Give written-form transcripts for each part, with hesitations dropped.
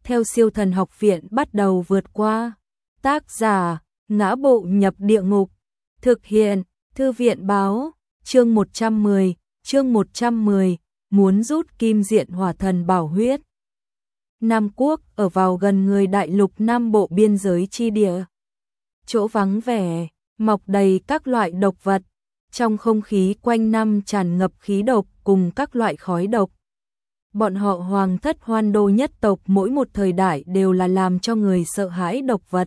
theo Siêu Thần Học Viện bắt đầu vượt qua. Tác giả: Ngã Bộ Nhập Địa Ngục. Thực hiện: Thư viện báo. Chương 110, muốn rút Kim Diện Hỏa Thần Bảo Huyết. Nam Quốc ở vào gần người đại lục Nam Bộ biên giới chi địa. Chỗ vắng vẻ, mọc đầy các loại độc vật, trong không khí quanh năm tràn ngập khí độc cùng các loại khói độc. Bọn họ Hoàng thất Hoan Đô nhất tộc mỗi một thời đại đều là làm cho người sợ hãi độc vật.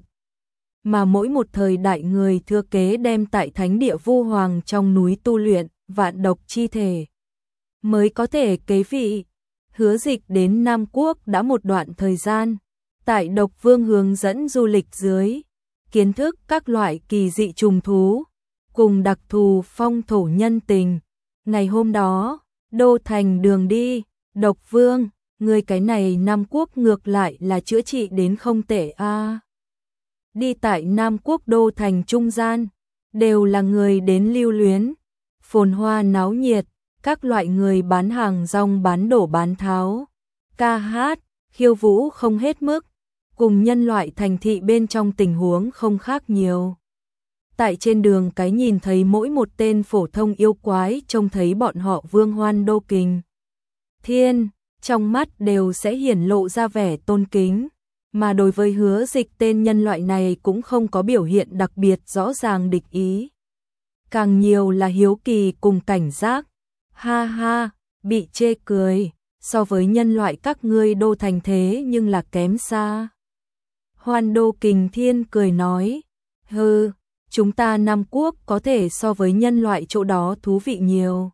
Mà mỗi một thời đại người thừa kế đem tại thánh địa Vu Hoàng trong núi tu luyện vạn độc chi thể, mới có thể kế vị. Hứa Dịch đến Nam Quốc đã một đoạn thời gian, tại Độc Vương hướng dẫn du lịch dưới, kiến thức các loại kỳ dị trùng thú, cùng đặc thù phong thổ nhân tình. Ngày hôm đó, đô thành đường đi, Độc Vương, người cái này Nam Quốc ngược lại là chữa trị đến không tệ a. Đi tại Nam Quốc đô thành trung gian, đều là người đến lưu luyến, phồn hoa náo nhiệt, các loại người bán hàng rong bán đổ bán tháo, ca hát, khiêu vũ không hết mức, cùng nhân loại thành thị bên trong tình huống không khác nhiều. Tại trên đường cái nhìn thấy mỗi một tên phổ thông yêu quái trông thấy bọn họ Vương Hoan Đô Kình Thiên, trong mắt đều sẽ hiển lộ ra vẻ tôn kính, mà đối với Hứa Dịch tên nhân loại này cũng không có biểu hiện đặc biệt rõ ràng địch ý. Càng nhiều là hiếu kỳ cùng cảnh giác. Ha ha, bị chê cười, so với nhân loại các ngươi đô thành thế nhưng là kém xa. Hoan Đô Kình Thiên cười nói, hừ, chúng ta Nam Quốc có thể so với nhân loại chỗ đó thú vị nhiều.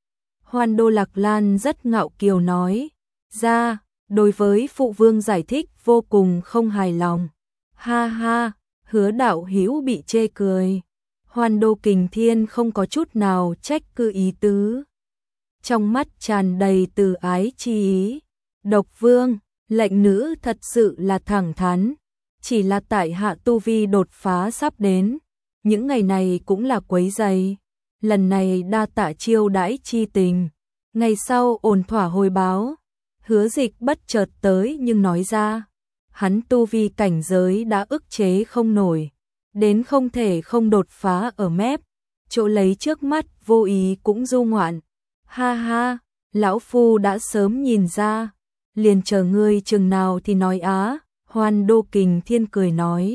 Hoan Đô Lạc Lan rất ngạo kiều nói, ra, đối với phụ vương giải thích vô cùng không hài lòng. Ha ha, Hứa đạo hữu bị chê cười. Hoan Đô Kình Thiên không có chút nào trách cứ ý tứ, trong mắt tràn đầy từ ái chi ý. Độc Vương, lệnh nữ thật sự là thẳng thắn, chỉ là tại hạ tu vi đột phá sắp đến, những ngày này cũng là quấy rầy, lần này đa tạ chiêu đãi chi tình, ngày sau ổn thỏa hồi báo. Hứa Dịch bất chợt tới nhưng nói ra, hắn tu vi cảnh giới đã ức chế không nổi, đến không thể không đột phá ở mép, chỗ lấy trước mắt vô ý cũng du ngoạn. Ha ha, lão phu đã sớm nhìn ra, liền chờ ngươi chừng nào thì nói á. Hoan Đô Kình Thiên cười nói.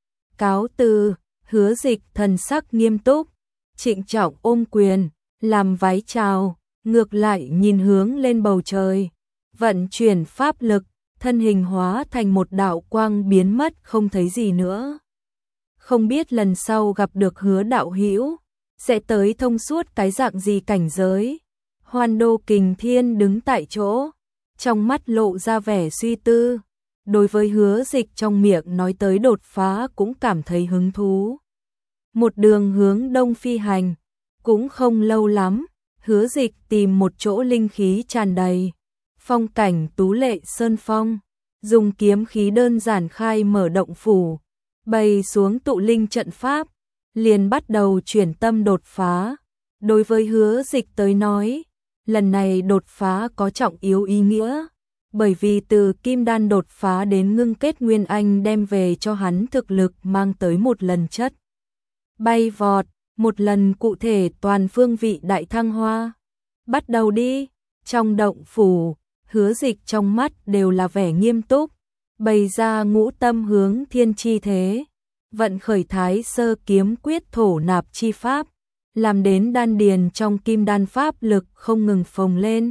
Cáo từ. Hứa Dịch thần sắc nghiêm túc, trịnh trọng ôm quyền, làm vái chào, ngược lại nhìn hướng lên bầu trời, vận chuyển pháp lực, thân hình hóa thành một đạo quang biến mất không thấy gì nữa. Không biết lần sau gặp được Hứa đạo hữu sẽ tới thông suốt cái dạng gì cảnh giới. Hoan Đô Kình Thiên đứng tại chỗ, trong mắt lộ ra vẻ suy tư, đối với Hứa Dịch trong miệng nói tới đột phá cũng cảm thấy hứng thú. Một đường hướng đông phi hành, cũng không lâu lắm, Hứa Dịch tìm một chỗ linh khí tràn đầy, phong cảnh tú lệ sơn phong, dùng kiếm khí đơn giản khai mở động phủ, bày xuống tụ linh trận pháp, liền bắt đầu chuyển tâm đột phá. Đối với Hứa Dịch tới nói, lần này đột phá có trọng yếu ý nghĩa, bởi vì từ kim đan đột phá đến ngưng kết nguyên anh đem về cho hắn thực lực mang tới một lần chất bay vọt, một lần cụ thể toàn phương vị đại thăng hoa. Bắt đầu đi. Trong động phủ, Hứa Dịch trong mắt đều là vẻ nghiêm túc, bày ra ngũ tâm hướng thiên chi thế, vận khởi Thái Sơ Kiếm Quyết thổ nạp chi pháp, làm đến đan điền trong kim đan pháp lực không ngừng phồng lên,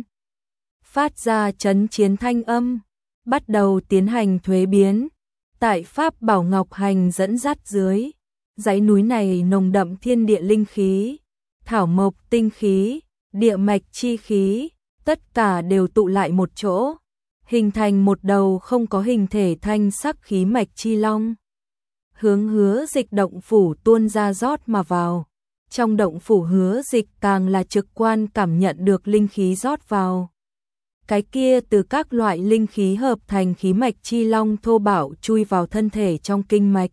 phát ra chấn chiến thanh âm, bắt đầu tiến hành thuế biến. Tại pháp bảo ngọc hành dẫn dắt dưới, dãy núi này nồng đậm thiên địa linh khí, thảo mộc tinh khí, địa mạch chi khí, tất cả đều tụ lại một chỗ, hình thành một đầu không có hình thể thanh sắc khí mạch chi long. Hướng Hứa Dịch động phủ tuôn ra rót mà vào. Trong động phủ Hứa Dịch càng là trực quan cảm nhận được linh khí rót vào. Cái kia từ các loại linh khí hợp thành khí mạch chi long thô bạo chui vào thân thể trong kinh mạch.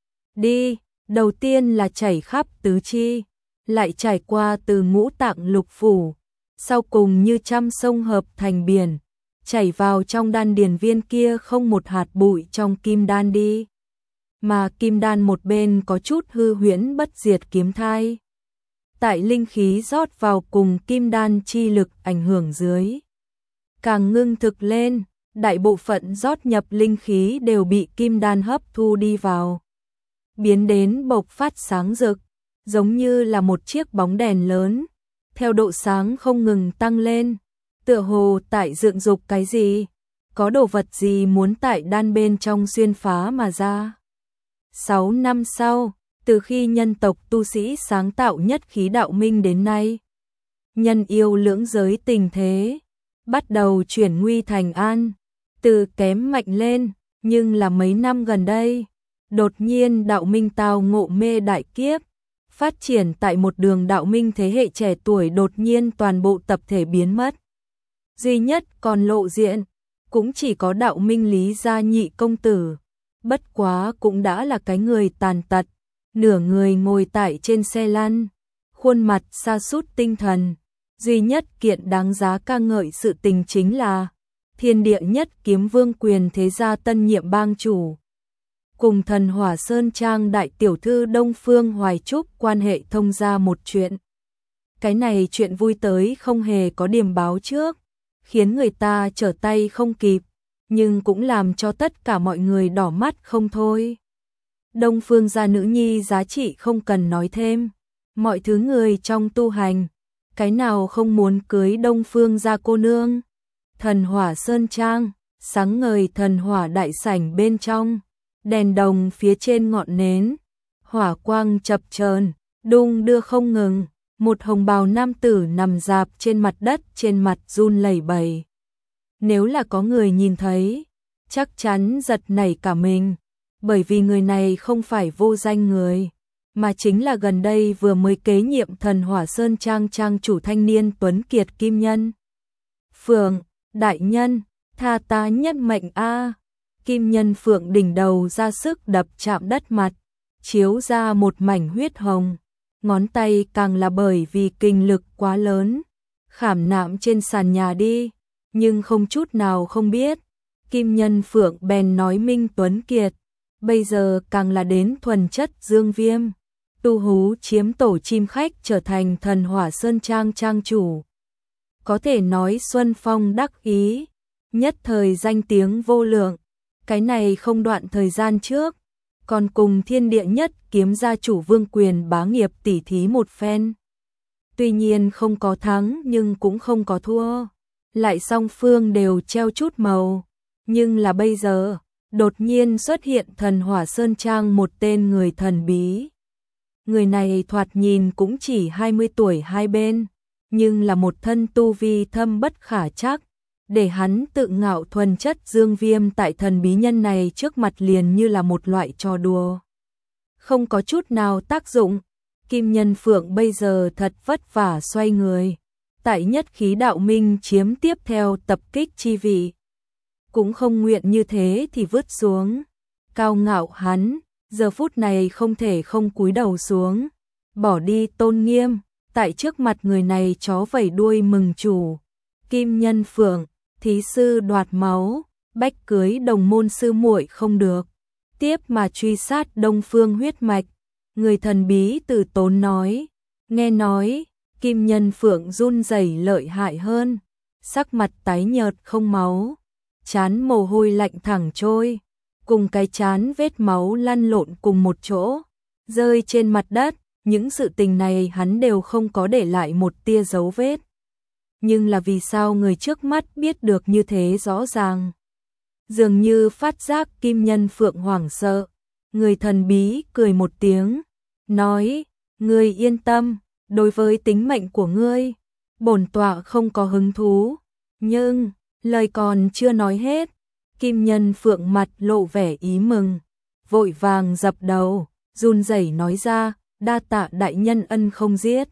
Đi, đầu tiên là chảy khắp tứ chi, lại trải qua từ ngũ tạng lục phủ, sau cùng như trăm sông hợp thành biển, chảy vào trong đan điền viên kia không một hạt bụi trong kim đan đi. Mà kim đan một bên có chút hư huyễn bất diệt kiếm thai. Tại linh khí rót vào cùng kim đan chi lực ảnh hưởng dưới, càng ngưng thực lên, đại bộ phận rót nhập linh khí đều bị kim đan hấp thu đi vào, biến đến bộc phát sáng rực, giống như là một chiếc bóng đèn lớn, theo độ sáng không ngừng tăng lên, tựa hồ tại dựng dục cái gì, có đồ vật gì muốn tại đan bên trong xuyên phá mà ra. 6 năm sau, từ khi nhân tộc tu sĩ sáng tạo nhất khí đạo minh đến nay, nhân yêu lưỡng giới tình thế bắt đầu chuyển nguy thành an, từ kém mạnh lên, nhưng là mấy năm gần đây, đột nhiên đạo minh tao ngộ mê đại kiếp, phát triển tại một đường đạo minh thế hệ trẻ tuổi đột nhiên toàn bộ tập thể biến mất. Duy nhất còn lộ diện, cũng chỉ có đạo minh Lý gia nhị công tử, bất quá cũng đã là cái người tàn tật, nửa người ngồi tại trên xe lăn, khuôn mặt sa sút tinh thần. Duy nhất kiện đáng giá ca ngợi sự tình chính là thiên địa nhất kiếm vương quyền thế gia tân nhiệm bang chủ, cùng thần hỏa sơn trang đại tiểu thư Đông Phương Hoài Trúc quan hệ thông ra một chuyện. Cái này chuyện vui tới không hề có điểm báo trước, khiến người ta trở tay không kịp, nhưng cũng làm cho tất cả mọi người đỏ mắt không thôi. Đông Phương gia nữ nhi giá trị không cần nói thêm, mọi thứ người trong tu hành, cái nào không muốn cưới Đông Phương gia cô nương. Thần hỏa sơn trang, sáng ngời thần hỏa đại sảnh bên trong, đèn đồng phía trên ngọn nến, hỏa quang chập chờn, đung đưa không ngừng, một hồng bào nam tử nằm rạp trên mặt đất, trên mặt run lẩy bẩy. Nếu là có người nhìn thấy, chắc chắn giật nảy cả mình, bởi vì người này không phải vô danh người, mà chính là gần đây vừa mới kế nhiệm thần hỏa sơn trang trang chủ thanh niên tuấn kiệt Kim Nhân. Phượng, đại nhân, tha ta nhất mệnh a. Kim Nhân Phượng đỉnh đầu ra sức đập chạm đất mặt, chiếu ra một mảnh huyết hồng, ngón tay càng là bởi vì kinh lực quá lớn, khảm nạm trên sàn nhà đi, nhưng không chút nào không biết. Kim Nhân Phượng bèn nói Minh Tuấn Kiệt, bây giờ càng là đến thuần chất dương viêm, tu hú chiếm tổ chim khách trở thành thần hỏa sơn trang trang chủ. Có thể nói Xuân Phong đắc ý, nhất thời danh tiếng vô lượng, cái này không đoạn thời gian trước, còn cùng thiên địa nhất kiếm gia chủ Vương Quyền bá nghiệp tỉ thí một phen. Tuy nhiên không có thắng nhưng cũng không có thua, lại song phương đều treo chút màu, nhưng là bây giờ, đột nhiên xuất hiện thần hỏa sơn trang một tên người thần bí. Người này thoạt nhìn cũng chỉ 20 tuổi hai bên, nhưng là một thân tu vi thâm bất khả trắc, để hắn tự ngạo thuần chất dương viêm tại thần bí nhân này trước mặt liền như là một loại trò đùa. Không có chút nào tác dụng, Kim Nhân Phượng bây giờ thật vất vả xoay người, tại nhất khí đạo minh chiếm tiếp theo tập kích chi vị. Cũng không nguyện như thế thì vứt xuống. Cao ngạo hắn, giờ phút này không thể không cúi đầu xuống, bỏ đi tôn nghiêm, tại trước mặt người này chó vẩy đuôi mừng chủ. Kim Nhân Phượng, thí sư đoạt máu, bách cưới đồng môn sư muội không được, tiếp mà truy sát Đông Phương huyết mạch. Người thần bí từ tốn nói, nghe nói, Kim Nhân Phượng run rẩy lợi hại hơn, sắc mặt tái nhợt không máu, trán mồ hôi lạnh thẳng trôi, cùng cái trán vết máu lăn lộn cùng một chỗ, rơi trên mặt đất, những sự tình này hắn đều không có để lại một tia dấu vết. Nhưng là vì sao người trước mắt biết được như thế rõ ràng? Dường như phát giác Kim Nhân Phượng hoảng sợ, người thần bí cười một tiếng, nói, ngươi yên tâm, đối với tính mệnh của ngươi, bổn tọa không có hứng thú, nhưng, lời còn chưa nói hết, Kim Nhân Phượng mặt lộ vẻ ý mừng, vội vàng dập đầu, run rẩy nói ra, đa tạ đại nhân ân không giết.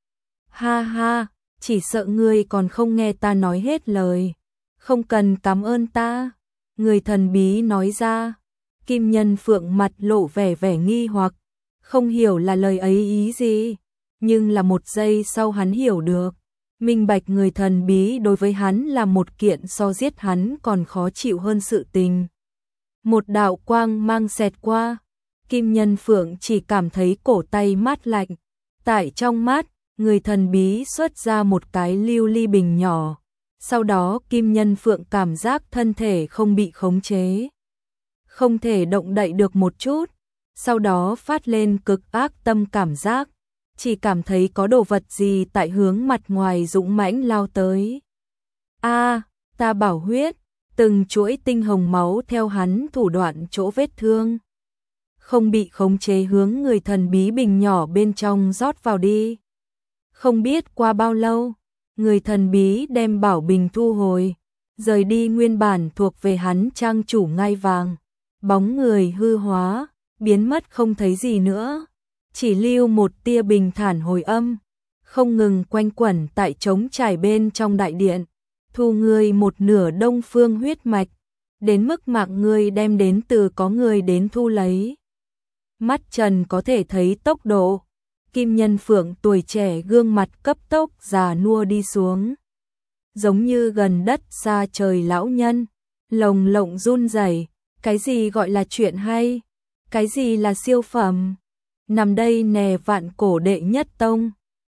Ha ha, chỉ sợ ngươi còn không nghe ta nói hết lời, không cần cảm ơn ta. Người thần bí nói ra. Kim Nhân Phượng mặt lộ vẻ vẻ nghi hoặc, không hiểu là lời ấy ý gì, nhưng là một giây sau hắn hiểu được, minh bạch người thần bí đối với hắn là một kiện so giết hắn còn khó chịu hơn sự tình. Một đạo quang mang xẹt qua, Kim Nhân Phượng chỉ cảm thấy cổ tay mát lạnh. Tại trong mắt, người thần bí xuất ra một cái lưu ly bình nhỏ. Sau đó Kim Nhân Phượng cảm giác thân thể không bị khống chế, không thể động đậy được một chút. Sau đó phát lên cực ác tâm cảm giác, chỉ cảm thấy có đồ vật gì tại hướng mặt ngoài dũng mãnh lao tới. A, ta bảo huyết, từng chuỗi tinh hồng máu theo hắn thủ đoạn chỗ vết thương, không bị khống chế hướng người thần bí bình nhỏ bên trong rót vào đi. Không biết qua bao lâu, người thần bí đem bảo bình thu hồi, rời đi nguyên bản thuộc về hắn trang chủ ngai vàng. Bóng người hư hóa, biến mất không thấy gì nữa, chỉ lưu một tia bình thản hồi âm, không ngừng quanh quẩn tại trống trải bên trong đại điện, thu ngươi một nửa đông phương huyết mạch, đến mức mạng ngươi đem đến từ có người đến thu lấy. Mắt Trần có thể thấy tốc độ, Kim Nhân Phượng tuổi trẻ gương mặt cấp tốc già nua đi xuống, giống như gần đất xa trời lão nhân, lồng lộng run rẩy. Cái gì gọi là chuyện hay? Cái gì là siêu phẩm? Nằm đây nè vạn cổ đệ nhất tông,